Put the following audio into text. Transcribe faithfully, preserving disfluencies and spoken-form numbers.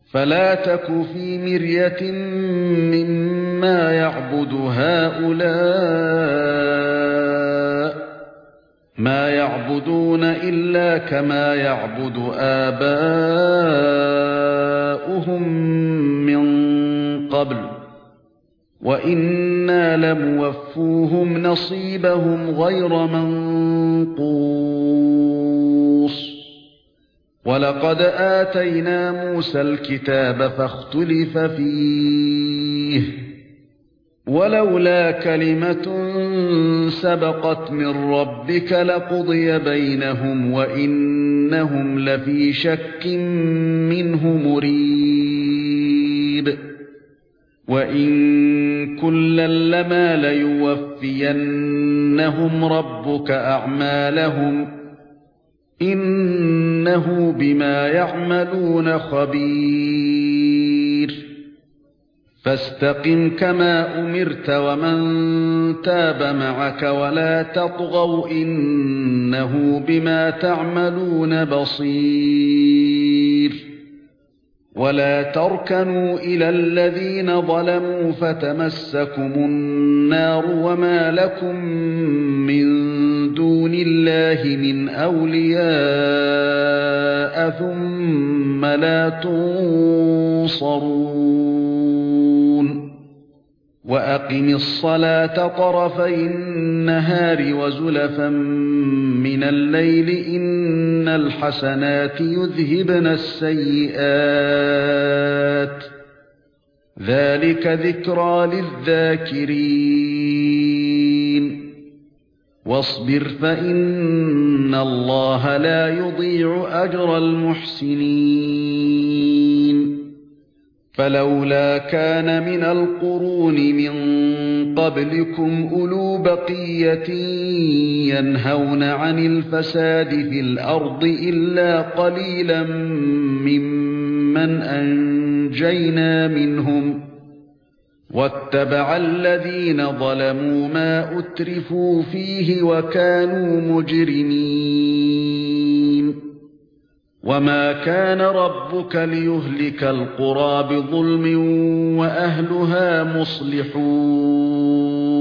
فلا تك في مرية مما يعبد هؤلاء ما يعبدون إلا كما يعبد آباؤهم من قبل وإنا لموفوهم نصيبهم غير منقوص ولقد آتينا موسى الكتاب فاختلف فيه ولولا كلمة سبقت من ربك لقضي بينهم وإنهم لفي شك منه مريب وإن كلا لما ليوفينهم ربك أعمالهم إنه بما يعملون خبير فاستقم كما أمرت ومن تاب معك ولا تطغوا إنه بما تعملون بصير ولا تركنوا إلى الذين ظلموا فتمسكم النار وما لكم من دون الله من أولياء ثم لا تنصرون وأقم الصلاة طرفي النهار وزلفا من الليل إن الحسنات يذهبن السيئات ذلك ذكرى للذاكرين واصبر فإن الله لا يضيع أجر المحسنين فلولا كان من القرون من قبلكم أولو بقية ينهون عن الفساد في الأرض إلا قليلا ممن أنجينا منهم واتبع الذين ظلموا ما أترفوا فيه وكانوا مجرمين وما كان ربك ليهلك القرى بظلم وأهلها مصلحون